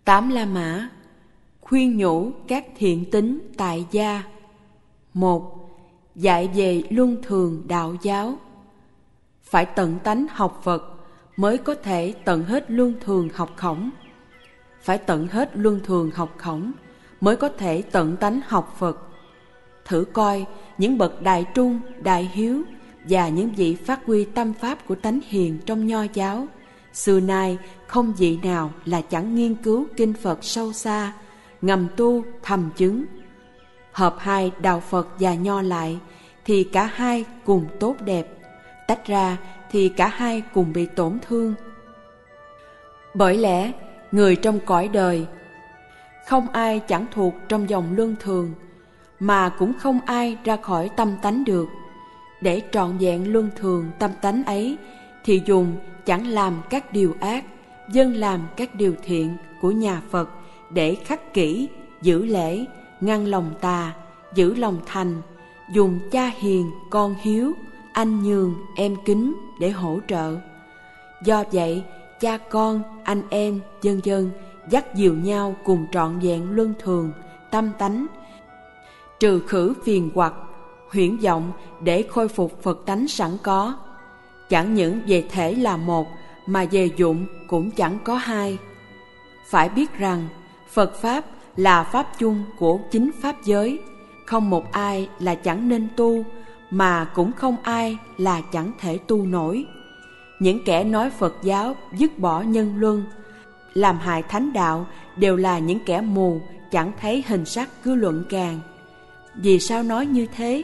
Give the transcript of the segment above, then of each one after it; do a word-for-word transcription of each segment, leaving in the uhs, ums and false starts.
Tám La Mã khuyên nhủ các thiện tín tại gia. Một. Dạy về luân thường đạo giáo. Phải tận tánh học Phật mới có thể tận hết luân thường học khổng. Phải tận hết luân thường học khổng mới có thể tận tánh học Phật. Thử coi những bậc đại trung, đại hiếu và những vị phát huy tâm pháp của tánh hiền trong nho giáo, xưa nay không vị nào là chẳng nghiên cứu kinh Phật sâu xa, ngầm tu thầm chứng. Hợp hai đạo Phật và nho lại thì cả hai cùng tốt đẹp, tách ra thì cả hai cùng bị tổn thương. Bởi lẽ người trong cõi đời không ai chẳng thuộc trong dòng luân thường, mà cũng không ai ra khỏi tâm tánh được. Để trọn vẹn luân thường tâm tánh ấy thì dùng chẳng làm các điều ác, dân làm các điều thiện của nhà Phật để khắc kỷ, giữ lễ, ngăn lòng tà, giữ lòng thành, dùng cha hiền, con hiếu, anh nhường, em kính để hỗ trợ. Do vậy, cha con, anh em, vân vân dắt dìu nhau cùng trọn vẹn luân thường, tâm tánh, trừ khử phiền hoặc, huyễn vọng để khôi phục Phật tánh sẵn có. Chẳng những về thể là một, mà về dụng cũng chẳng có hai. Phải biết rằng, Phật Pháp là Pháp chung của chính Pháp giới, không một ai là chẳng nên tu, mà cũng không ai là chẳng thể tu nổi. Những kẻ nói Phật giáo dứt bỏ nhân luân, làm hại thánh đạo đều là những kẻ mù, chẳng thấy hình sắc cứ luận càng. Vì sao nói như thế?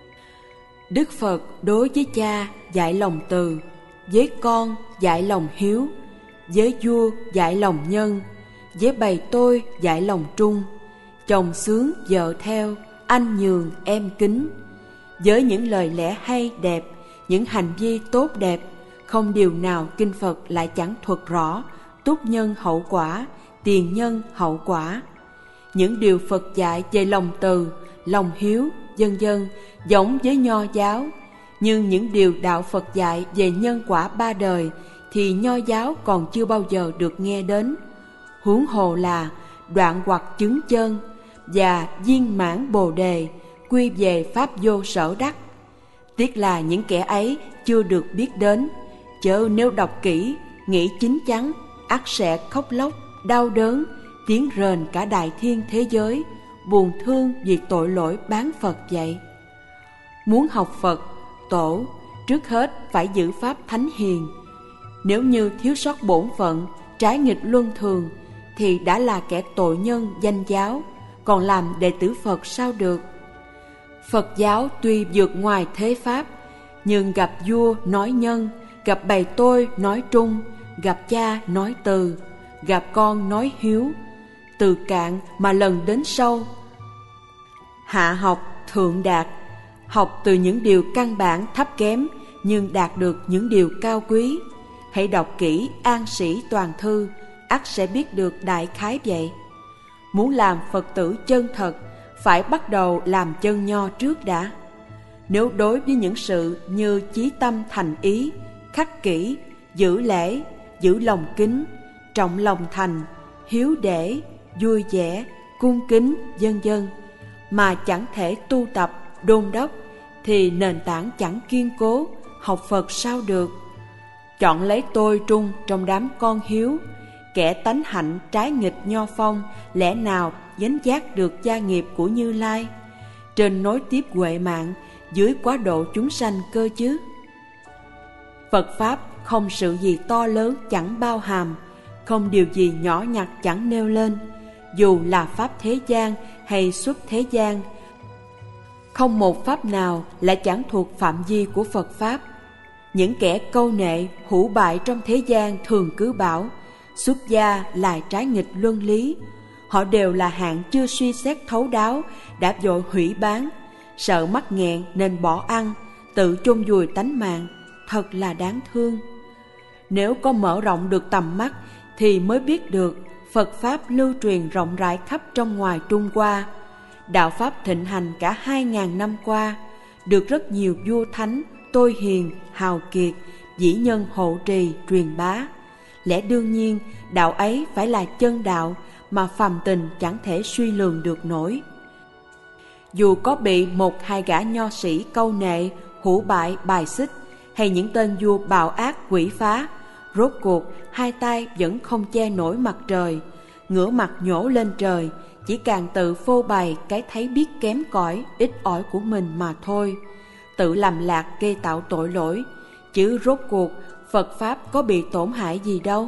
Đức Phật đối với cha dạy lòng từ, với con dạy lòng hiếu, với vua dạy lòng nhân, với bầy tôi dạy lòng trung, chồng sướng vợ theo, anh nhường em kính. Với những lời lẽ hay đẹp, những hành vi tốt đẹp, không điều nào kinh Phật lại chẳng thuật rõ túc nhân hậu quả, tiền nhân hậu quả. Những điều Phật dạy về lòng từ, lòng hiếu, vân vân giống với nho giáo, nhưng những điều đạo Phật dạy về nhân quả ba đời thì nho giáo còn chưa bao giờ được nghe đến. Huống hồ là đoạn hoặc chứng chân và viên mãn bồ đề, quy về pháp vô sở đắc. Tiếc là những kẻ ấy chưa được biết đến, chớ nếu đọc kỹ, nghĩ chín chắn, ắt sẽ khóc lóc, đau đớn, tiếng rền cả đại thiên thế giới, buồn thương vì tội lỗi bán Phật vậy. Muốn học Phật, tổ, trước hết phải giữ pháp thánh hiền. Nếu như thiếu sót bổn phận, trái nghịch luân thường, thì đã là kẻ tội nhân danh giáo, còn làm đệ tử Phật sao được? Phật giáo tuy vượt ngoài thế pháp, nhưng gặp vua nói nhân, gặp bầy tôi nói trung, gặp cha nói từ, gặp con nói hiếu, từ cạn mà lần đến sâu. Hạ học thượng đạt, học từ những điều căn bản thấp kém nhưng đạt được những điều cao quý. Hãy đọc kỹ An Sĩ Toàn Thư, ắt sẽ biết được đại khái vậy. Muốn làm Phật tử chân thật, phải bắt đầu làm chân nho trước đã. Nếu đối với những sự như chí tâm thành ý, khắc kỷ, giữ lễ, giữ lòng kính, trọng lòng thành, hiếu để, vui vẻ, cung kính, vân vân, mà chẳng thể tu tập, đôn đốc, thì nền tảng chẳng kiên cố, học Phật sao được? Chọn lấy tôi trung trong đám con hiếu, kẻ tánh hạnh trái nghịch nho phong, lẽ nào gánh vác được gia nghiệp của Như Lai? Trên nối tiếp huệ mạng, dưới quá độ chúng sanh cơ chứ? Phật Pháp không sự gì to lớn chẳng bao hàm, không điều gì nhỏ nhặt chẳng nêu lên, dù là Pháp thế gian hay xuất thế gian. Không một Pháp nào lại chẳng thuộc phạm vi của Phật Pháp. Những kẻ câu nệ, hủ bại trong thế gian thường cứ bảo, xuất gia là trái nghịch luân lý. Họ đều là hạng chưa suy xét thấu đáo, đã vội hủy bán, sợ mắc nghẹn nên bỏ ăn, tự chôn vùi tánh mạng, thật là đáng thương. Nếu có mở rộng được tầm mắt thì mới biết được Phật Pháp lưu truyền rộng rãi khắp trong ngoài Trung Hoa. Đạo Pháp thịnh hành cả hai ngàn năm qua, được rất nhiều vua thánh, tôi hiền, hào kiệt, vĩ nhân hộ trì, truyền bá. Lẽ đương nhiên đạo ấy phải là chân đạo, mà phàm tình chẳng thể suy lường được nổi. Dù có bị một hai gã nho sĩ câu nệ, hủ bại, bài xích, hay những tên vua bạo ác quỷ phá, rốt cuộc hai tay vẫn không che nổi mặt trời, ngửa mặt nhổ lên trời, chỉ càng tự phô bày cái thấy biết kém cỏi, ít ỏi của mình mà thôi, tự làm lạc gây tạo tội lỗi, chứ rốt cuộc Phật Pháp có bị tổn hại gì đâu.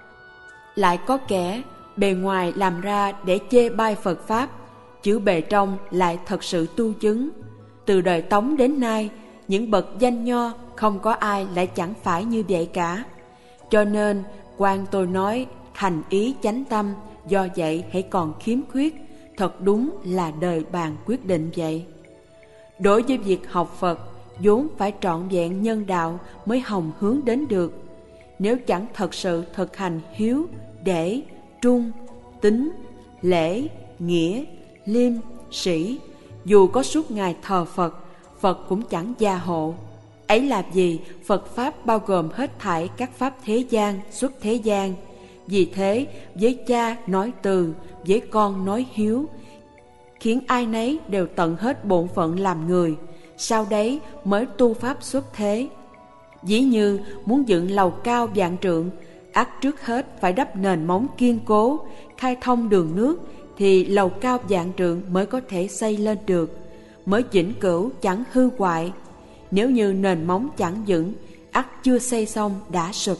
Lại có kẻ bề ngoài làm ra để chê bai Phật Pháp, chứ bề trong lại thật sự tu chứng. Từ đời Tống đến nay, những bậc danh nho không có ai lại chẳng phải như vậy cả. Cho nên quan tôi nói thành ý chánh tâm, do vậy hãy còn khiếm khuyết, thật đúng là đời bàn quyết định vậy. Đối với việc học Phật, vốn phải trọn vẹn nhân đạo mới hồng hướng đến được. Nếu chẳng thật sự thực hành hiếu, để, trung, tín, lễ, nghĩa, liêm, sĩ, dù có suốt ngày thờ Phật, Phật cũng chẳng gia hộ. Ấy là vì Phật Pháp bao gồm hết thảy các Pháp thế gian, xuất thế gian. Vì thế, với cha nói từ, với con nói hiếu, khiến ai nấy đều tận hết bổn phận làm người, sau đấy mới tu Pháp xuất thế. Ví như muốn dựng lầu cao vạn trượng, ắt trước hết phải đắp nền móng kiên cố, khai thông đường nước, thì lầu cao vạn trượng mới có thể xây lên được, mới vĩnh cửu chẳng hư hoại. Nếu như nền móng chẳng vững, ắt chưa xây xong đã sụp.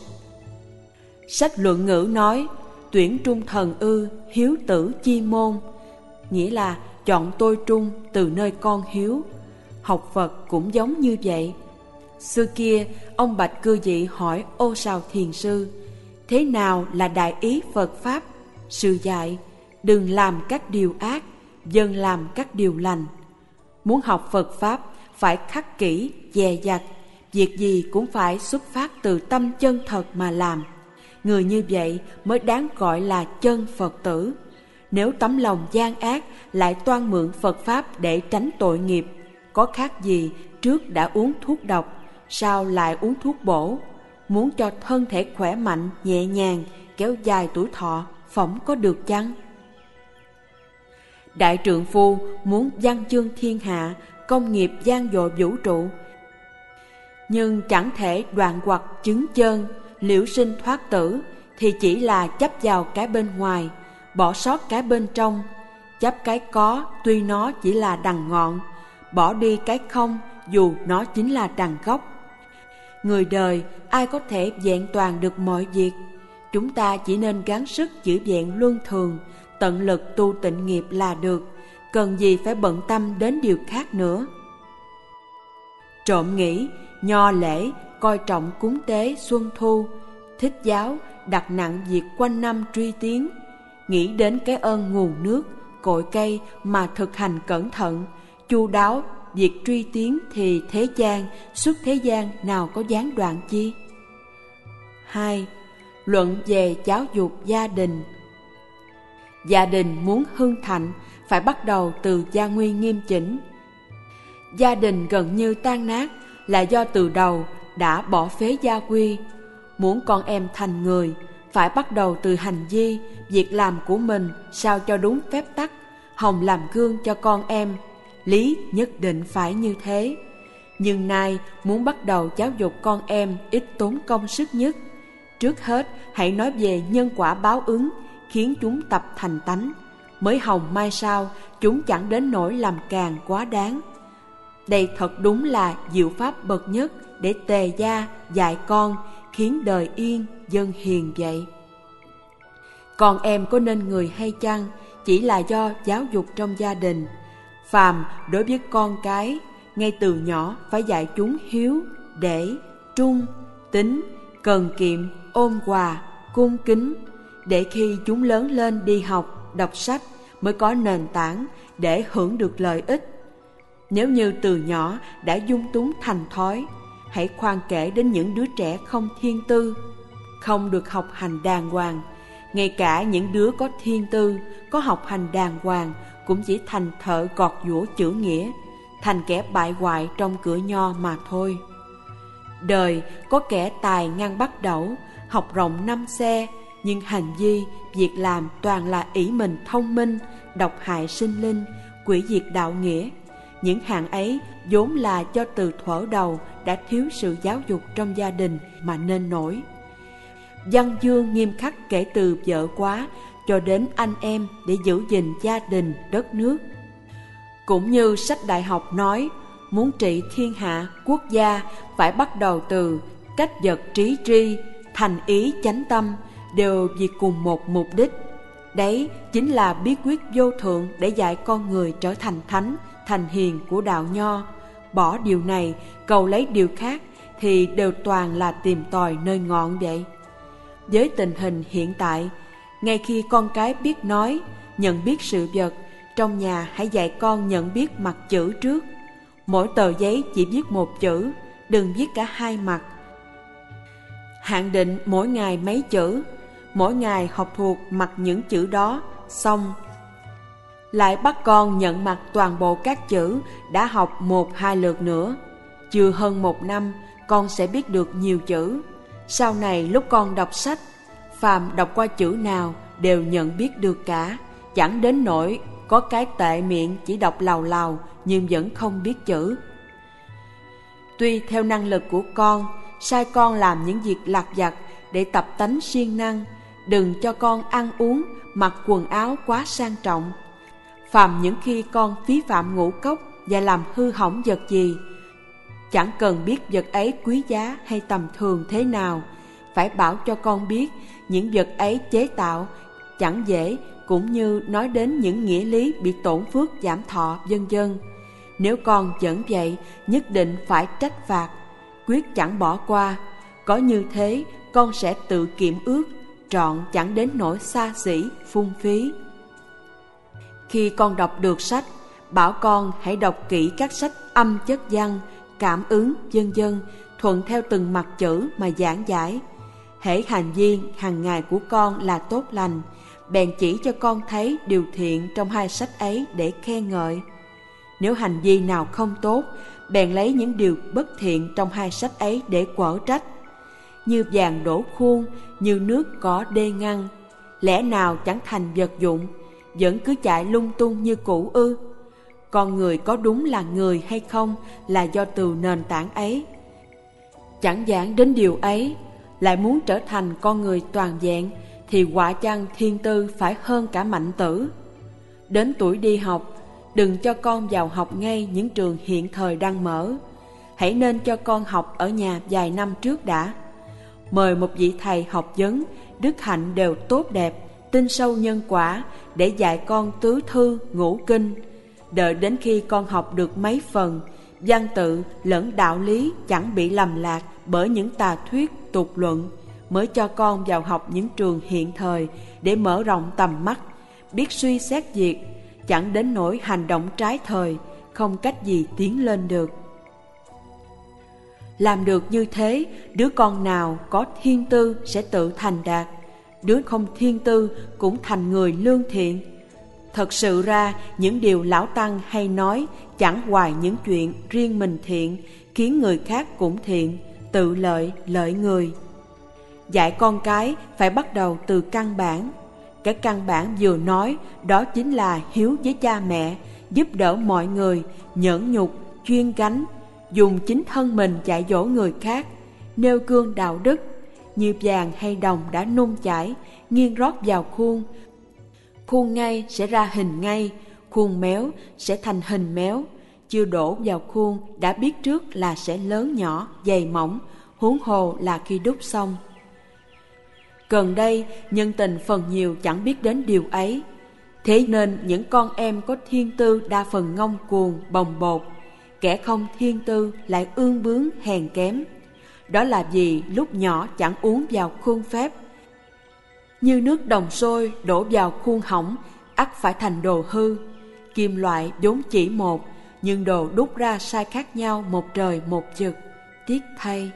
Sách Luận Ngữ nói, tuyển trung thần ư, hiếu tử chi môn, nghĩa là chọn tôi trung từ nơi con hiếu. Học Phật cũng giống như vậy. Xưa kia, ông Bạch Cư Dị hỏi Ô Sào Thiền Sư, thế nào là đại ý Phật Pháp? Sư dạy, đừng làm các điều ác, dần làm các điều lành. Muốn học Phật Pháp, phải khắc kỹ, dè dặt, việc gì cũng phải xuất phát từ tâm chân thật mà làm. Người như vậy mới đáng gọi là chân Phật tử. Nếu tấm lòng gian ác lại toan mượn Phật Pháp để tránh tội nghiệp, có khác gì trước đã uống thuốc độc, sau lại uống thuốc bổ. Muốn cho thân thể khỏe mạnh, nhẹ nhàng, kéo dài tuổi thọ, phỏng có được chăng? Đại trượng phu muốn văn chương thiên hạ, công nghiệp gian dội vũ trụ, nhưng chẳng thể đoạn hoặc chứng chân, liễu sinh thoát tử, thì chỉ là chấp vào cái bên ngoài, bỏ sót cái bên trong. Chấp cái có tuy nó chỉ là đằng ngọn, bỏ đi cái không dù nó chính là đằng gốc. Người đời ai có thể vẹn toàn được mọi việc. Chúng ta chỉ nên gắng sức giữ vẹn luân thường, tận lực tu tịnh nghiệp là được, cần gì phải bận tâm đến điều khác nữa. Trộm nghĩ, nho lễ coi trọng cúng tế xuân thu, thích giáo đặt nặng việc quanh năm truy tiến, nghĩ đến cái ơn nguồn nước, cội cây mà thực hành cẩn thận, chu đáo việc truy tiến, thì thế gian, xuất thế gian nào có gián đoạn chi. Hai. Luận về giáo dục gia đình. Gia đình muốn hưng thịnh phải bắt đầu từ gia nguy nghiêm chỉnh. Gia đình gần như tan nát là do từ đầu đã bỏ phế gia quy. Muốn con em thành người, phải bắt đầu từ hành vi, việc làm của mình sao cho đúng phép tắc, hòng làm gương cho con em. Lý nhất định phải như thế. Nhưng nay muốn bắt đầu giáo dục con em ít tốn công sức nhất. Trước hết hãy nói về nhân quả báo ứng, khiến chúng tập thành tánh, mới hòng mai sau chúng chẳng đến nỗi làm càng quá đáng. Đây thật đúng là diệu pháp bậc nhất để tề gia dạy con, khiến đời yên dân hiền vậy. Con em có nên người hay chăng chỉ là do giáo dục trong gia đình. Phàm đối với con cái, ngay từ nhỏ phải dạy chúng hiếu, để, trung, tín, cần kiệm, ôn hòa, cung kính, để khi chúng lớn lên đi học, đọc sách mới có nền tảng để hưởng được lợi ích. Nếu như từ nhỏ đã dung túng thành thói, hãy khoan kể đến những đứa trẻ không thiên tư, không được học hành đàng hoàng. Ngay cả những đứa có thiên tư, có học hành đàng hoàng cũng chỉ thành thợ gọt giũa chữ nghĩa, thành kẻ bại hoại trong cửa nho mà thôi. Đời có kẻ tài ngang bắt đẩu, học rộng năm xe, nhưng hành vi, việc làm toàn là ỷ mình thông minh, độc hại sinh linh, hủy diệt đạo nghĩa. Những hạng ấy vốn là do từ thuở đầu đã thiếu sự giáo dục trong gia đình mà nên nổi. Văn chương nghiêm khắc kể từ vợ quá cho đến anh em để giữ gìn gia đình, đất nước. Cũng như sách đại học nói, muốn trị thiên hạ, quốc gia phải bắt đầu từ cách vật trí tri, thành ý chánh tâm, đều vì cùng một mục đích. Đấy chính là bí quyết vô thượng để dạy con người trở thành thánh, thành hiền của đạo Nho. Bỏ điều này, cầu lấy điều khác thì đều toàn là tìm tòi nơi ngọn vậy. Với tình hình hiện tại, ngay khi con cái biết nói, nhận biết sự vật, trong nhà hãy dạy con nhận biết mặt chữ trước. Mỗi tờ giấy chỉ viết một chữ, đừng viết cả hai mặt. Hạn định mỗi ngày mấy chữ, mỗi ngày học thuộc mặt những chữ đó, xong lại bắt con nhận mặt toàn bộ các chữ đã học một hai lượt nữa. Chưa hơn một năm, con sẽ biết được nhiều chữ. Sau này lúc con đọc sách, phàm đọc qua chữ nào đều nhận biết được cả, chẳng đến nỗi có cái tệ miệng chỉ đọc lào lào nhưng vẫn không biết chữ. Tuy theo năng lực của con, sai con làm những việc lặt vặt để tập tánh siêng năng, đừng cho con ăn uống, mặc quần áo quá sang trọng. Phàm những khi con phí phạm ngũ cốc và làm hư hỏng vật gì, chẳng cần biết vật ấy quý giá hay tầm thường thế nào, phải bảo cho con biết những vật ấy chế tạo chẳng dễ, cũng như nói đến những nghĩa lý bị tổn phước giảm thọ vân vân. Nếu con vẫn vậy, nhất định phải trách phạt, quyết chẳng bỏ qua. Có như thế, con sẽ tự kiệm ước, trọn chẳng đến nỗi xa xỉ, phung phí. Khi con đọc được sách, bảo con hãy đọc kỹ các sách âm chất văn, cảm ứng vân vân, thuận theo từng mặt chữ mà giảng giải. Hễ hành vi hàng ngày của con là tốt lành, bèn chỉ cho con thấy điều thiện trong hai sách ấy để khen ngợi. Nếu hành vi nào không tốt, bèn lấy những điều bất thiện trong hai sách ấy để quở trách. Như vàng đổ khuôn, như nước có đê ngăn, lẽ nào chẳng thành vật dụng, vẫn cứ chạy lung tung như cũ ư? Con người có đúng là người hay không là do từ nền tảng ấy. Chẳng giảng đến điều ấy, lại muốn trở thành con người toàn vẹn, thì quả chăng thiên tư phải hơn cả mạnh tử. Đến tuổi đi học, đừng cho con vào học ngay những trường hiện thời đang mở. Hãy nên cho con học ở nhà vài năm trước đã. Mời một vị thầy học vấn, đức hạnh đều tốt đẹp, tin sâu nhân quả, để dạy con tứ thư, ngũ kinh. Đợi đến khi con học được mấy phần, văn tự lẫn đạo lý chẳng bị lầm lạc bởi những tà thuyết, tục luận, mới cho con vào học những trường hiện thời để mở rộng tầm mắt, biết suy xét việc, chẳng đến nỗi hành động trái thời, không cách gì tiến lên được. Làm được như thế, đứa con nào có thiên tư sẽ tự thành đạt, đứa không thiên tư cũng thành người lương thiện. Thật sự ra, những điều lão tăng hay nói chẳng hoài những chuyện riêng mình thiện, khiến người khác cũng thiện, tự lợi, lợi người. Dạy con cái phải bắt đầu từ căn bản. Cái căn bản vừa nói đó chính là hiếu với cha mẹ, giúp đỡ mọi người, nhẫn nhục, chuyên gánh, dùng chính thân mình dạy dỗ người khác, nêu gương đạo đức. Như vàng hay đồng đã nung chảy, nghiêng rót vào khuôn. Khuôn ngay sẽ ra hình ngay, khuôn méo sẽ thành hình méo. Chưa đổ vào khuôn đã biết trước là sẽ lớn nhỏ, dày mỏng, huống hồ là khi đúc xong. Gần đây, nhân tình phần nhiều chẳng biết đến điều ấy. Thế nên những con em có thiên tư đa phần ngông cuồng, bồng bột. Kẻ không thiên tư lại ương bướng, hèn kém. Đó là vì lúc nhỏ chẳng uống vào khuôn phép. Như nước đồng sôi đổ vào khuôn hỏng, ắt phải thành đồ hư. Kim loại vốn chỉ một, nhưng đồ đúc ra sai khác nhau một trời một vực. Tiếc thay.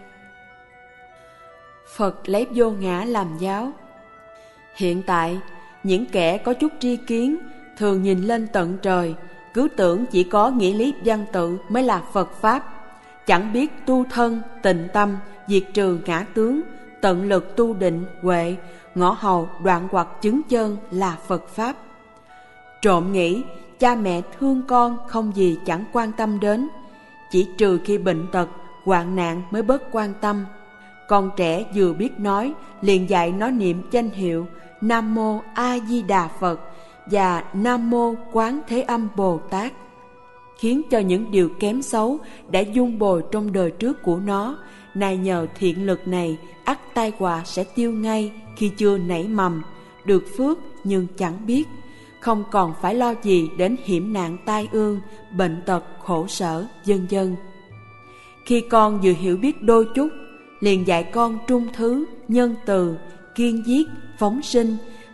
Phật lấy vô ngã làm giáo. Hiện tại, những kẻ có chút tri kiến thường nhìn lên tận trời, cứ tưởng chỉ có nghĩa lý văn tự mới là Phật Pháp, chẳng biết tu thân, tịnh tâm, diệt trừ ngã tướng, tận lực tu định, huệ, ngõ hầu đoạn hoặc chứng chân là Phật Pháp. Trộm nghĩ cha mẹ thương con không gì chẳng quan tâm đến, chỉ trừ khi bệnh tật, hoạn nạn mới bớt quan tâm. Con trẻ vừa biết nói, liền dạy nó niệm danh hiệu Nam Mô A Di Đà Phật và Nam Mô Quán Thế Âm Bồ Tát, khiến cho những điều kém xấu đã dung bồi trong đời trước của nó, nay nhờ thiện lực này, ắt tai họa sẽ tiêu ngay khi chưa nảy mầm, được phước nhưng chẳng biết, không còn phải lo gì đến hiểm nạn tai ương, bệnh tật, khổ sở, vân vân. Khi con vừa hiểu biết đôi chút, liền dạy con trung thứ, nhân từ, kiên giết, phóng sinh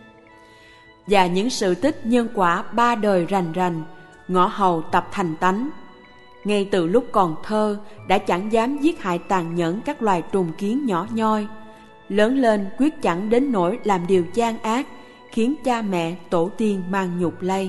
và những sự tích nhân quả ba đời rành rành, ngõ hầu tập thành tánh. Ngay từ lúc còn thơ đã chẳng dám giết hại tàn nhẫn các loài trùng kiến nhỏ nhoi, lớn lên quyết chẳng đến nỗi làm điều gian ác, khiến cha mẹ tổ tiên mang nhục lây.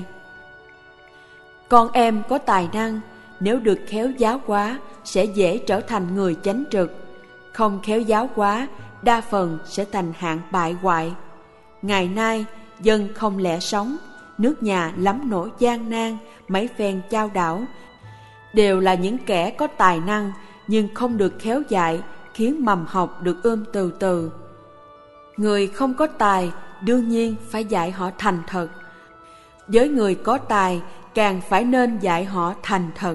Con em có tài năng, nếu được khéo giáo hóa sẽ dễ trở thành người chánh trực, không khéo giáo hóa đa phần sẽ thành hạng bại hoại. Ngày nay dân không lẽ sống, nước nhà lắm nỗi gian nan, mấy phen chao đảo, đều là những kẻ có tài năng nhưng không được khéo dạy, khiến mầm học được ươm từ từ. Người không có tài đương nhiên phải dạy họ thành thật, với người có tài càng phải nên dạy họ thành thật.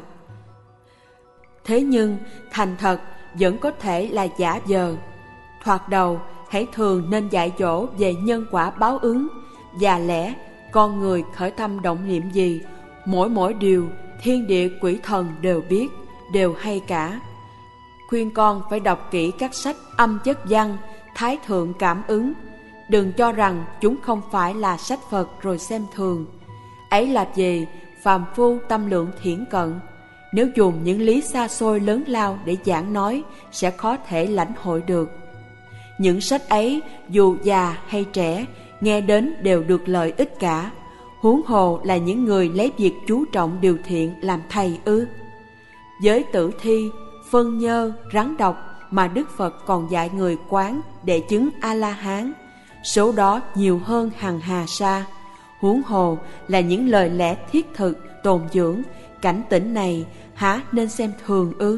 Thế nhưng thành thật vẫn có thể là giả vờ. Thoạt đầu hãy thường nên dạy dỗ về nhân quả báo ứng, và lẽ con người khởi tâm động niệm gì, mỗi mỗi điều thiên địa quỷ thần đều biết, đều hay cả. Khuyên con phải đọc kỹ các sách âm chất văn, thái thượng cảm ứng, đừng cho rằng chúng không phải là sách Phật rồi xem thường. Ấy là gì phàm phu tâm lượng thiển cận, nếu dùng những lý xa xôi lớn lao để giảng nói sẽ khó thể lãnh hội được. Những sách ấy dù già hay trẻ nghe đến đều được lợi ích cả, huống hồ là những người lấy việc chú trọng điều thiện làm thầy ư. Với tử thi, phân nhơ, rắn độc mà Đức Phật còn dạy người quán để chứng A-la-hán, số đó nhiều hơn hằng hà sa, huống hồ là những lời lẽ thiết thực, tồn dưỡng, cảnh tỉnh này há nên xem thường ư?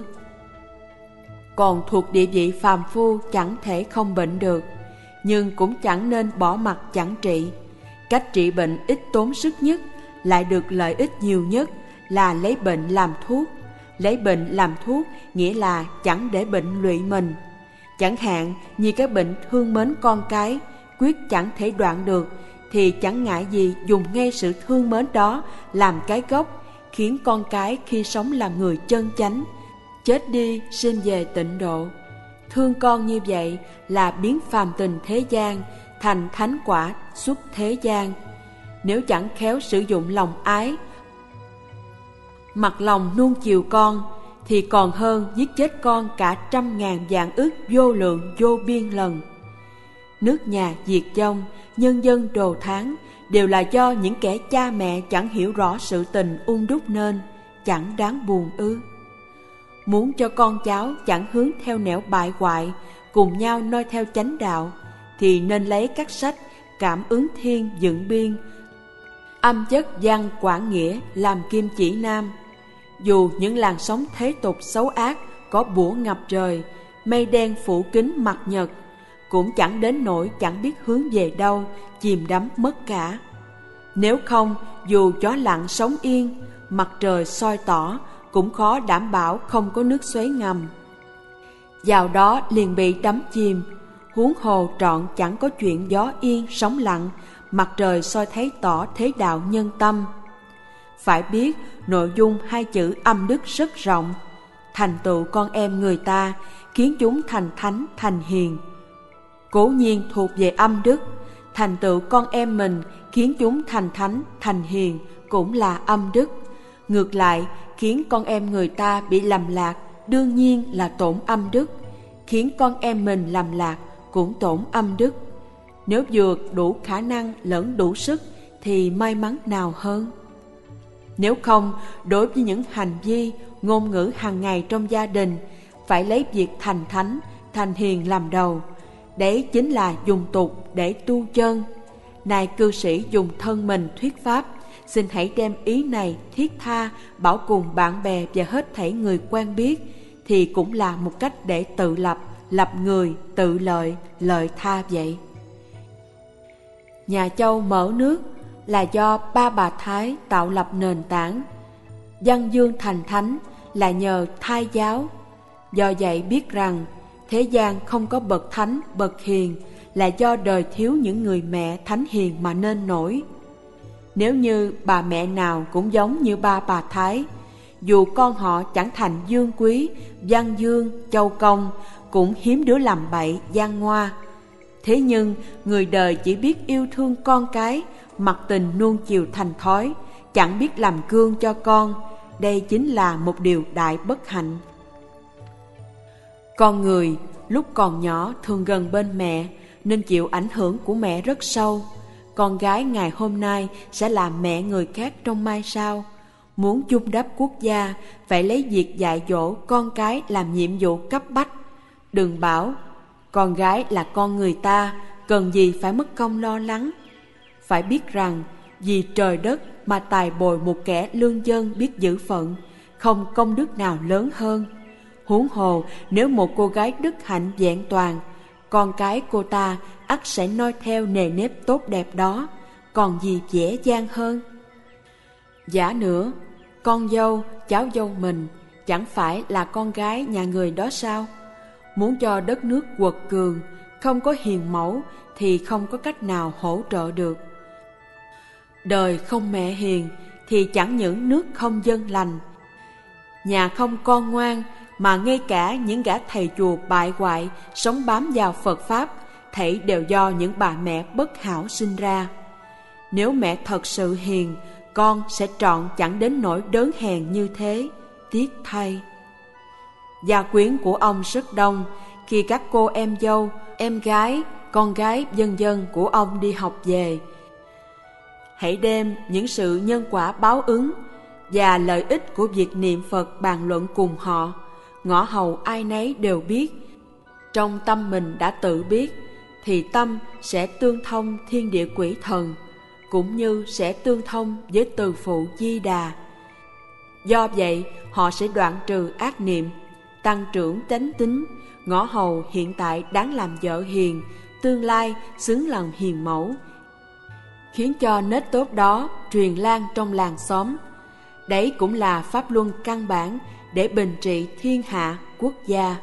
Còn thuộc địa vị phàm phu chẳng thể không bệnh được, nhưng cũng chẳng nên bỏ mặc chẳng trị. Cách trị bệnh ít tốn sức nhất, lại được lợi ích nhiều nhất là lấy bệnh làm thuốc. Lấy bệnh làm thuốc nghĩa là chẳng để bệnh lụy mình. Chẳng hạn như cái bệnh thương mến con cái, quyết chẳng thể đoạn được, thì chẳng ngại gì dùng ngay sự thương mến đó làm cái gốc, khiến con cái khi sống làm người chân chánh, chết đi sinh về tịnh độ. Thương con như vậy là biến phàm tình thế gian thành thánh quả xuất thế gian. Nếu chẳng khéo sử dụng lòng ái, mặc lòng nuông chiều con, thì còn hơn giết chết con cả trăm ngàn vạn ức vô lượng vô biên lần. Nước nhà diệt vong, nhân dân đồ thán, đều là do những kẻ cha mẹ chẳng hiểu rõ sự tình ung đúc nên, chẳng đáng buồn ư? Muốn cho con cháu chẳng hướng theo nẻo bại hoại, cùng nhau noi theo chánh đạo, thì nên lấy các sách Cảm ứng thiên dựng biên, Âm chất văn quảng nghĩa làm kim chỉ nam. Dù những làn sóng thế tục xấu ác có bủa ngập trời, mây đen phủ kín mặt nhật, cũng chẳng đến nỗi chẳng biết hướng về đâu, chìm đắm mất cả. Nếu không, dù gió lặng sóng yên, mặt trời soi tỏ, cũng khó đảm bảo không có nước xoáy ngầm. Vào đó liền bị đắm chìm, huống hồ trọn chẳng có chuyện gió yên sóng lặng, mặt trời soi thấy tỏ thế đạo nhân tâm. Phải biết nội dung hai chữ âm đức rất rộng, thành tựu con em người ta, khiến chúng thành thánh thành hiền. Cố nhiên thuộc về âm đức, thành tựu con em mình khiến chúng thành thánh thành hiền cũng là âm đức. Ngược lại, khiến con em người ta bị lầm lạc đương nhiên là tổn âm đức, khiến con em mình lầm lạc cũng tổn âm đức. Nếu vừa đủ khả năng lẫn đủ sức thì may mắn nào hơn. Nếu không, đối với những hành vi, ngôn ngữ hàng ngày trong gia đình, phải lấy việc thành thánh, thành hiền làm đầu. đấy chính là dùng tục để tu chân. Này cư sĩ dùng thân mình thuyết pháp, xin hãy đem ý này thiết tha bảo cùng bạn bè và hết thảy người quen biết, thì cũng là một cách để tự lập, lập người, tự lợi, lợi tha vậy. Nhà Châu mở nước là do Ba Bà Thái tạo lập nền tảng. Văn Dương thành thánh là nhờ thai giáo. Do vậy biết rằng thế gian không có bậc thánh, bậc hiền là do đời thiếu những người mẹ thánh hiền mà nên nổi. Nếu như bà mẹ nào cũng giống như Ba Bà Thái, dù con họ chẳng thành Dương Quý, Văn Dương, Châu Công, cũng hiếm đứa làm bậy, gian ngoa. Thế nhưng người đời chỉ biết yêu thương con cái, mặc tình nuông chiều thành thói, chẳng biết làm gương cho con. Đây chính là một điều đại bất hạnh. Con người lúc còn nhỏ thường gần bên mẹ, nên chịu ảnh hưởng của mẹ rất sâu. Con gái ngày hôm nay sẽ làm mẹ người khác trong mai sau. Muốn chung đắp quốc gia, phải lấy việc dạy dỗ con cái làm nhiệm vụ cấp bách. Đừng bảo con gái là con người ta, cần gì phải mất công lo lắng. Phải biết rằng vì trời đất mà tài bồi một kẻ lương dân biết giữ phận, không công đức nào lớn hơn. Huống hồ nếu một cô gái đức hạnh vẹn toàn, con cái cô ta ắt sẽ noi theo nề nếp tốt đẹp đó, còn gì dễ dàng hơn. Giả nữa, con dâu, cháu dâu mình chẳng phải là con gái nhà người đó sao? Muốn cho đất nước quật cường, không có hiền mẫu thì không có cách nào hỗ trợ được. Đời không mẹ hiền thì chẳng những nước không dân lành, nhà không con ngoan, mà ngay cả những gã thầy chùa bại hoại sống bám vào Phật Pháp, thảy đều do những bà mẹ bất hảo sinh ra. Nếu mẹ thật sự hiền, con sẽ trọn chẳng đến nỗi đớn hèn như thế, tiếc thay. Gia quyến của ông rất đông. Khi các cô em dâu, em gái, con gái vân vân của ông đi học về, hãy đem những sự nhân quả báo ứng và lợi ích của việc niệm Phật bàn luận cùng họ. Ngõ hầu ai nấy đều biết. Trong tâm mình đã tự biết, thì tâm sẽ tương thông thiên địa quỷ thần, cũng như sẽ tương thông với từ phụ Di Đà. Do vậy họ sẽ đoạn trừ ác niệm, tăng trưởng chánh tín. Ngõ hầu hiện tại đáng làm vợ hiền, tương lai xứng làm hiền mẫu, khiến cho nết tốt đó truyền lan trong làng xóm. Đấy cũng là pháp luân căn bản để bình trị thiên hạ quốc gia.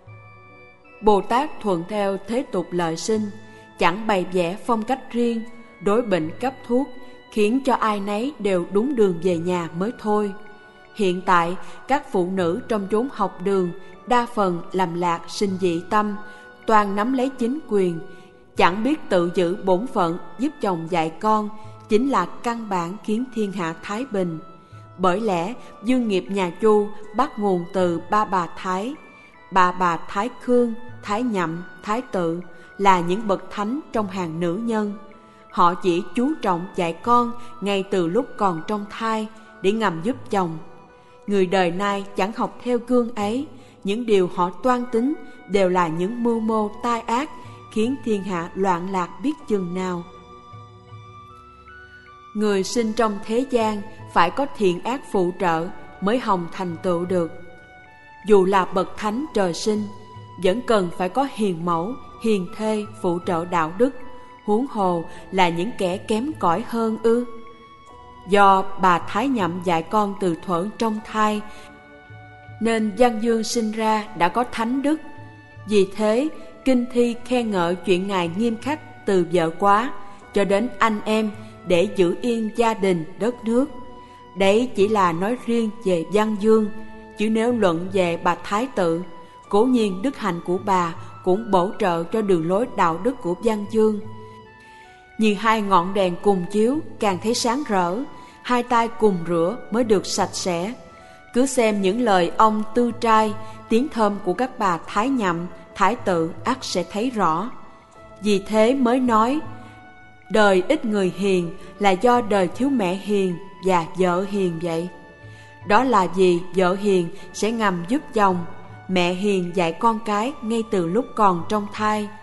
Bồ Tát thuận theo thế tục lợi sinh, chẳng bày vẽ phong cách riêng, đối bệnh cấp thuốc, khiến cho ai nấy đều đúng đường về nhà mới thôi. Hiện tại, các phụ nữ trong chốn học đường đa phần làm lạc sinh dị tâm, toàn nắm lấy chính quyền, chẳng biết tự giữ bổn phận giúp chồng dạy con, chính là căn bản khiến thiên hạ thái bình. Bởi lẽ dương nghiệp nhà Chu bắt nguồn từ Ba Bà Thái. Ba Bà Thái Khương, Thái Nhậm, Thái Tự là những bậc thánh trong hàng nữ nhân. Họ chỉ chú trọng dạy con ngay từ lúc còn trong thai để ngầm giúp chồng. Người đời nay chẳng học theo gương ấy, những điều họ toan tính đều là những mưu mô tai ác, khiến thiên hạ loạn lạc biết chừng nào. Người sinh trong thế gian phải có thiện ác phụ trợ mới hồng thành tựu được. Dù là bậc thánh trời sinh, vẫn cần phải có hiền mẫu, hiền thê phụ trợ đạo đức, huống hồ là những kẻ kém cỏi hơn ư? Do bà Thái Nhậm dạy con từ thuở trong thai, nên Văn Dương sinh ra đã có thánh đức. Vì thế, kinh thi khen ngợi chuyện ngài nghiêm khắc từ vợ quá cho đến anh em để giữ yên gia đình đất nước. Đấy chỉ là nói riêng về Văn Dương, chứ nếu luận về bà Thái Tự, cố nhiên đức hạnh của bà cũng bổ trợ cho đường lối đạo đức của Văn Dương. Như hai ngọn đèn cùng chiếu càng thấy sáng rỡ, hai tay cùng rửa mới được sạch sẽ. Cứ xem những lời ông tư trai, tiếng thơm của các bà Thái Nhậm, Thái Tự ắt sẽ thấy rõ. Vì thế mới nói, đời ít người hiền là do đời thiếu mẹ hiền và vợ hiền vậy. Đó là vì vợ hiền sẽ ngầm giúp chồng, mẹ hiền dạy con cái ngay từ lúc còn trong thai.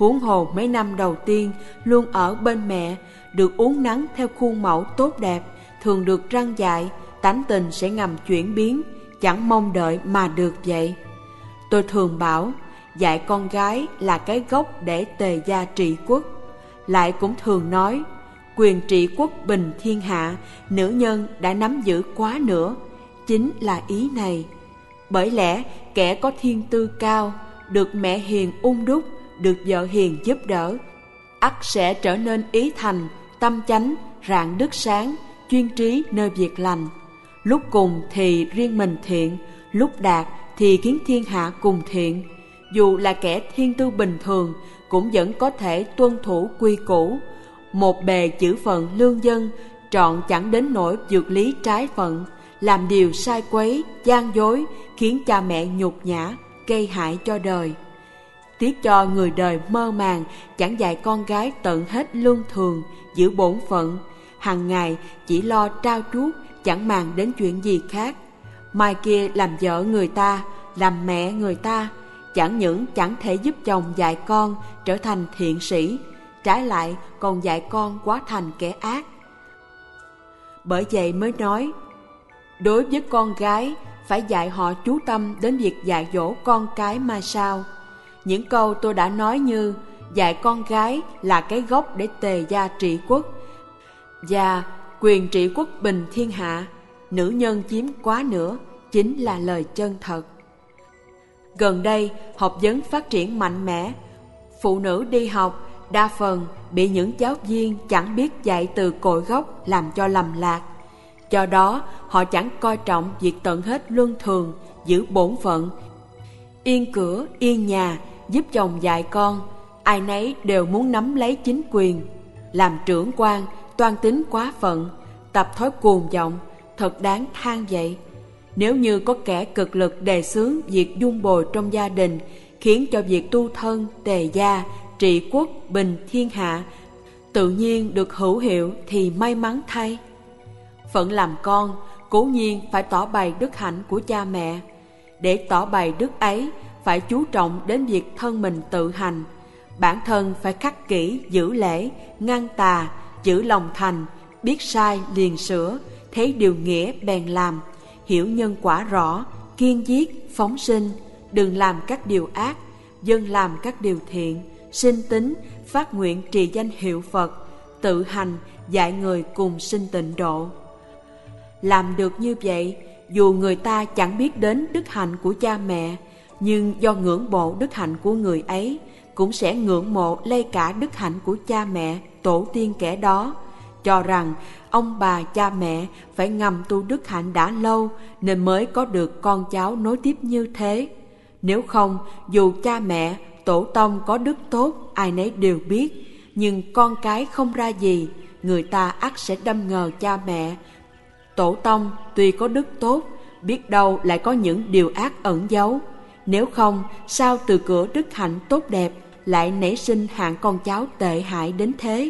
Huống hồ mấy năm đầu tiên luôn ở bên mẹ, được uốn nắn theo khuôn mẫu tốt đẹp, thường được răn dạy, tánh tình sẽ ngầm chuyển biến, chẳng mong đợi mà được vậy. Tôi thường bảo, dạy con gái là cái gốc để tề gia trị quốc. Lại cũng thường nói, quyền trị quốc bình thiên hạ, nữ nhân đã nắm giữ quá nữa. Chính là ý này. Bởi lẽ kẻ có thiên tư cao, được mẹ hiền ung đúc, được vợ hiền giúp đỡ, ắt sẽ trở nên ý thành, tâm chánh, rạng đức sáng, chuyên trí nơi việc lành. Lúc cùng thì riêng mình thiện, lúc đạt thì khiến thiên hạ cùng thiện. Dù là kẻ thiên tư bình thường cũng vẫn có thể tuân thủ quy củ. Một bề chữ phận lương dân, trọn chẳng đến nỗi vượt lý trái phận, làm điều sai quấy, gian dối, khiến cha mẹ nhục nhã, gây hại cho đời. Tiếc cho người đời mơ màng, chẳng dạy con gái tận hết lương thường, giữ bổn phận, hằng ngày chỉ lo trao chuốt, chẳng màng đến chuyện gì khác. Mai kia làm vợ người ta, làm mẹ người ta, chẳng những chẳng thể giúp chồng dạy con trở thành thiện sĩ, trái lại còn dạy con quá thành kẻ ác. Bởi vậy mới nói, đối với con gái phải dạy họ chú tâm đến việc dạy dỗ con cái mai sau. Những câu tôi đã nói như dạy con gái là cái gốc để tề gia trị quốc, và quyền trị quốc bình thiên hạ, nữ nhân chiếm quá nữa, chính là lời chân thật. Gần đây, học vấn phát triển mạnh mẽ. Phụ nữ đi học, đa phần bị những giáo viên chẳng biết dạy từ cội gốc làm cho lầm lạc. Do đó, họ chẳng coi trọng việc tận hết luân thường, giữ bổn phận, yên cửa, yên nhà, giúp chồng dạy con. Ai nấy đều muốn nắm lấy chính quyền, làm trưởng quan, toan tính quá phận, tập thói cuồng vọng, thật đáng than vậy. Nếu như có kẻ cực lực đề xướng việc dung bồi trong gia đình, khiến cho việc tu thân, tề gia, trị quốc, bình thiên hạ tự nhiên được hữu hiệu thì may mắn thay. Phận làm con, cố nhiên phải tỏ bày đức hạnh của cha mẹ. Để tỏ bày đức ấy, phải chú trọng đến việc thân mình tự hành. Bản thân phải khắc kỹ, giữ lễ, ngăn tà, giữ lòng thành, biết sai liền sửa, thấy điều nghĩa bèn làm, hiểu nhân quả rõ, kiên giết, phóng sinh, đừng làm các điều ác, dân làm các điều thiện, sinh tính, phát nguyện trì danh hiệu Phật, tự hành, dạy người cùng sinh tịnh độ. Làm được như vậy, dù người ta chẳng biết đến đức hạnh của cha mẹ, nhưng do ngưỡng mộ đức hạnh của người ấy, cũng sẽ ngưỡng mộ lây cả đức hạnh của cha mẹ, tổ tiên kẻ đó, cho rằng ông bà cha mẹ phải ngầm tu đức hạnh đã lâu nên mới có được con cháu nối tiếp như thế. Nếu không, dù cha mẹ, tổ tông có đức tốt, ai nấy đều biết, nhưng con cái không ra gì, người ta ắt sẽ đâm ngờ cha mẹ. Tổ tông tuy có đức tốt, biết đâu lại có những điều ác ẩn giấu. Nếu không, sao từ cửa đức hạnh tốt đẹp lại nảy sinh hạng con cháu tệ hại đến thế?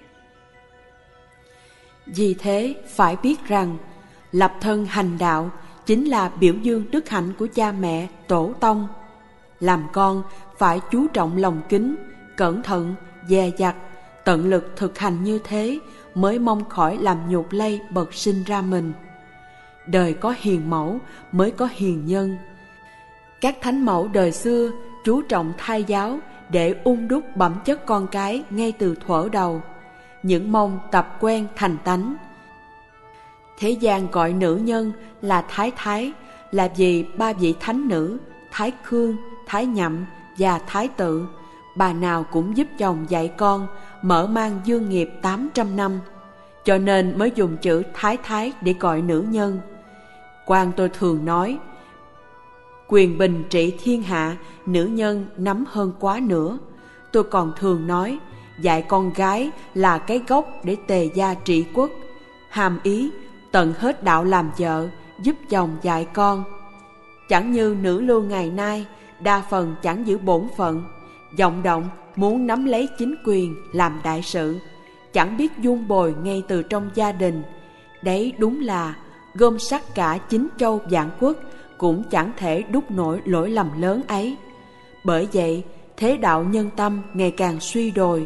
Vì thế, phải biết rằng, lập thân hành đạo chính là biểu dương đức hạnh của cha mẹ, tổ tông. Làm con phải chú trọng lòng kính, cẩn thận, dè dặt, tận lực thực hành như thế mới mong khỏi làm nhục lây bậc sinh ra mình. Đời có hiền mẫu mới có hiền nhân. Các thánh mẫu đời xưa chú trọng thai giáo để ung đúc bẩm chất con cái ngay từ thuở đầu, những mong tập quen thành tánh. Thế gian gọi nữ nhân là thái thái là vì ba vị thánh nữ Thái Khương, Thái Nhậm và Thái Tự, bà nào cũng giúp chồng dạy con, mở mang dương nghiệp tám trăm năm, cho nên mới dùng chữ thái thái để gọi nữ nhân. Quan tôi thường nói, quyền bình trị thiên hạ, nữ nhân nắm hơn quá nữa. Tôi còn thường nói, dạy con gái là cái gốc để tề gia trị quốc, hàm ý tận hết đạo làm vợ, giúp chồng dạy con. Chẳng như nữ lưu ngày nay, đa phần chẳng giữ bổn phận, vọng động muốn nắm lấy chính quyền làm đại sự, chẳng biết dung bồi ngay từ trong gia đình. Đấy đúng là gom sắt cả chín châu vạn quốc cũng chẳng thể đúc nổi lỗi lầm lớn ấy. Bởi vậy, thế đạo nhân tâm ngày càng suy đồi.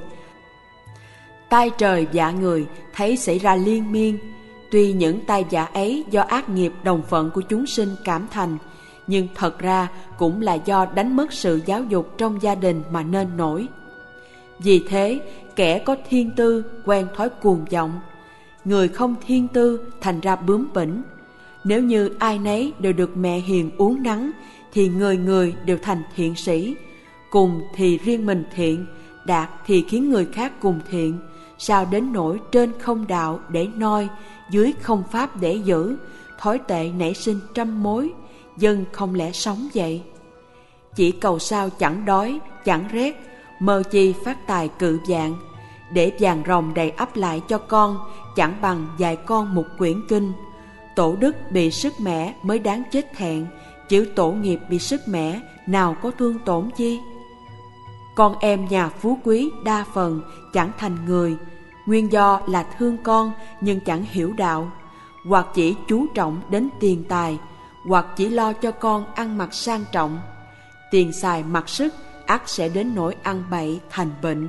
Tai trời vạ người thấy xảy ra liên miên. Tuy những tai vạ ấy do ác nghiệp đồng phận của chúng sinh cảm thành, nhưng thật ra cũng là do đánh mất sự giáo dục trong gia đình mà nên nổi. Vì thế, kẻ có thiên tư quen thói cuồng vọng, người không thiên tư thành ra bướng bỉnh. Nếu như ai nấy đều được mẹ hiền uốn nắn, thì người người đều thành thiện sĩ. Cùng thì riêng mình thiện, đạt thì khiến người khác cùng thiện. Sao đến nỗi trên không đạo để noi, dưới không pháp để giữ, thói tệ nảy sinh trăm mối, dân không lẽ sống vậy. Chỉ cầu sao chẳng đói, chẳng rét, mơ chi phát tài cự vạn. Để vàng rồng đầy ắp lại cho con, chẳng bằng dạy con một quyển kinh. Tổ đức bị sức mẻ mới đáng chết thẹn, chứ tổ nghiệp bị sức mẻ nào có thương tổn chi. Con em nhà phú quý đa phần chẳng thành người, nguyên do là thương con nhưng chẳng hiểu đạo, hoặc chỉ chú trọng đến tiền tài, hoặc chỉ lo cho con ăn mặc sang trọng. Tiền xài mặc sức ắt sẽ đến nỗi ăn bậy thành bệnh.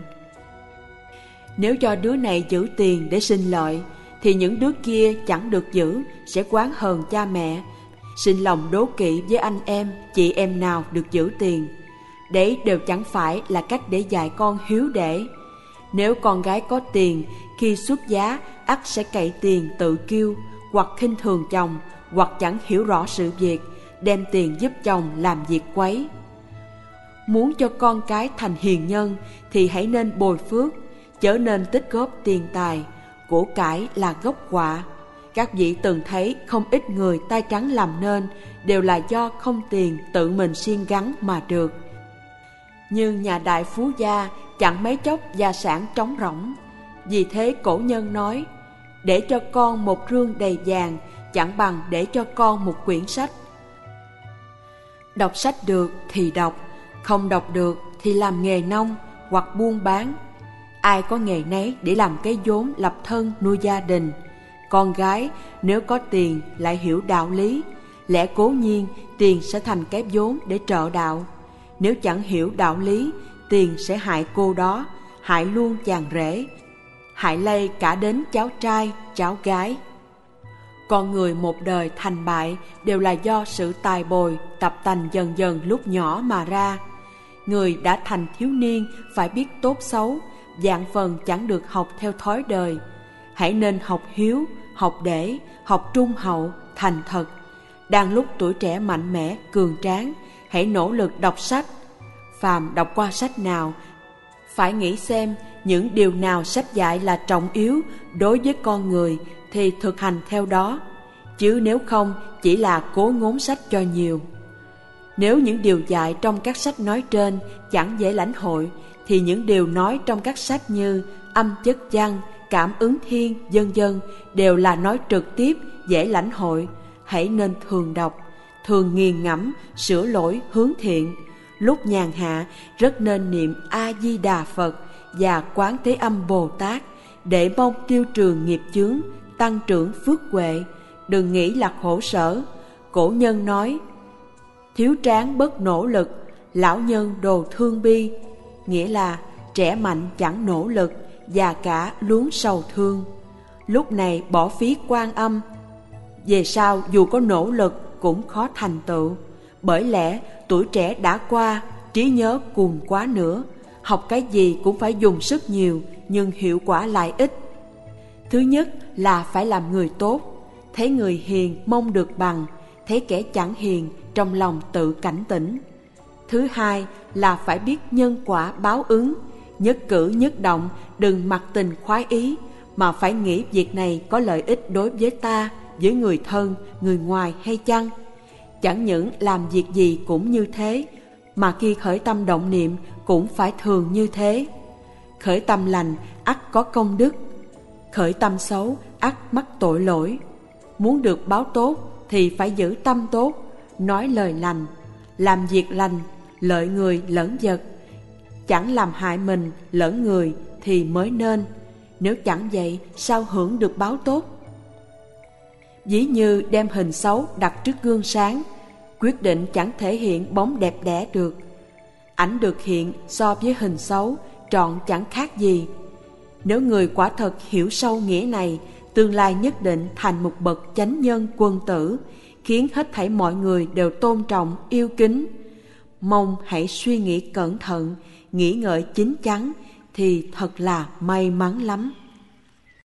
Nếu cho đứa này giữ tiền để sinh lợi, thì những đứa kia chẳng được giữ sẽ oán hờn cha mẹ, sinh lòng đố kỵ với anh em, chị em nào được giữ tiền. Đấy đều chẳng phải là cách để dạy con hiếu để. Nếu con gái có tiền, khi xuất giá ắt sẽ cậy tiền tự kiêu, hoặc khinh thường chồng, hoặc chẳng hiểu rõ sự việc, đem tiền giúp chồng làm việc quấy. Muốn cho con cái thành hiền nhân thì hãy nên bồi phước, chớ nên tích góp tiền tài. Của cải là gốc họa. Các vị từng thấy không ít người tay trắng làm nên đều là do không tiền tự mình siêng gắn mà được. Nhưng nhà đại phú gia chẳng mấy chốc gia sản trống rỗng. Vì thế cổ nhân nói, để cho con một rương đầy vàng chẳng bằng để cho con một quyển sách. Đọc sách được thì đọc, không đọc được thì làm nghề nông hoặc buôn bán. Ai có nghề nấy để làm cái vốn lập thân nuôi gia đình. Con gái nếu có tiền lại hiểu đạo lý, lẽ cố nhiên tiền sẽ thành cái vốn để trợ đạo. Nếu chẳng hiểu đạo lý, tiền sẽ hại cô đó, hại luôn chàng rể, hại lây cả đến cháu trai, cháu gái. Con người một đời thành bại đều là do sự tài bồi, tập tành dần dần lúc nhỏ mà ra. Người đã thành thiếu niên phải biết tốt xấu, vạn phần chẳng được học theo thói đời. Hãy nên học hiếu, học để, học trung hậu, thành thật. Đang lúc tuổi trẻ mạnh mẽ, cường tráng, hãy nỗ lực đọc sách. Phàm đọc qua sách nào, phải nghĩ xem những điều nào sách dạy là trọng yếu đối với con người thì thực hành theo đó, chứ nếu không chỉ là cố ngốn sách cho nhiều. Nếu những điều dạy trong các sách nói trên chẳng dễ lãnh hội, thì những điều nói trong các sách như âm chất văn, cảm ứng thiên, vân vân đều là nói trực tiếp, dễ lãnh hội. Hãy nên thường đọc, thường nghiền ngẫm, sửa lỗi, hướng thiện. Lúc nhàn hạ rất nên niệm A Di Đà Phật và Quán Thế Âm Bồ Tát để mong tiêu trừ nghiệp chướng, tăng trưởng phước huệ. Đừng nghĩ là khổ sở. Cổ nhân nói, thiếu tráng bất nỗ lực, lão nhân đồ thương bi, nghĩa là trẻ mạnh chẳng nỗ lực, già cả luống sầu thương. Lúc này bỏ phí Quan Âm, về sau dù có nỗ lực cũng khó thành tựu. Bởi lẽ tuổi trẻ đã qua, trí nhớ cùng quá nữa, học cái gì cũng phải dùng sức nhiều nhưng hiệu quả lại ít. Thứ nhất là phải làm người tốt, thấy người hiền mong được bằng, thấy kẻ chẳng hiền trong lòng tự cảnh tỉnh. Thứ hai là phải biết nhân quả báo ứng, nhất cử nhất động đừng mặc tình khoái ý, mà phải nghĩ việc này có lợi ích đối với ta, với người thân, người ngoài hay chăng. Chẳng những làm việc gì cũng như thế, mà khi khởi tâm động niệm cũng phải thường như thế. Khởi tâm lành ắt có công đức, khởi tâm xấu ắt mắc tội lỗi. Muốn được báo tốt thì phải giữ tâm tốt, nói lời lành, làm việc lành, lợi người lẫn vật, chẳng làm hại mình lẫn người thì mới nên. Nếu chẳng vậy sao hưởng được báo tốt? Ví như đem hình xấu đặt trước gương sáng, quyết định chẳng thể hiện bóng đẹp đẽ được. Ảnh được hiện so với hình xấu trọn chẳng khác gì. Nếu người quả thật hiểu sâu nghĩa này, tương lai nhất định thành một bậc chánh nhân quân tử, khiến hết thảy mọi người đều tôn trọng, yêu kính. Mong hãy suy nghĩ cẩn thận, nghĩ ngợi chín chắn, thì thật là may mắn lắm.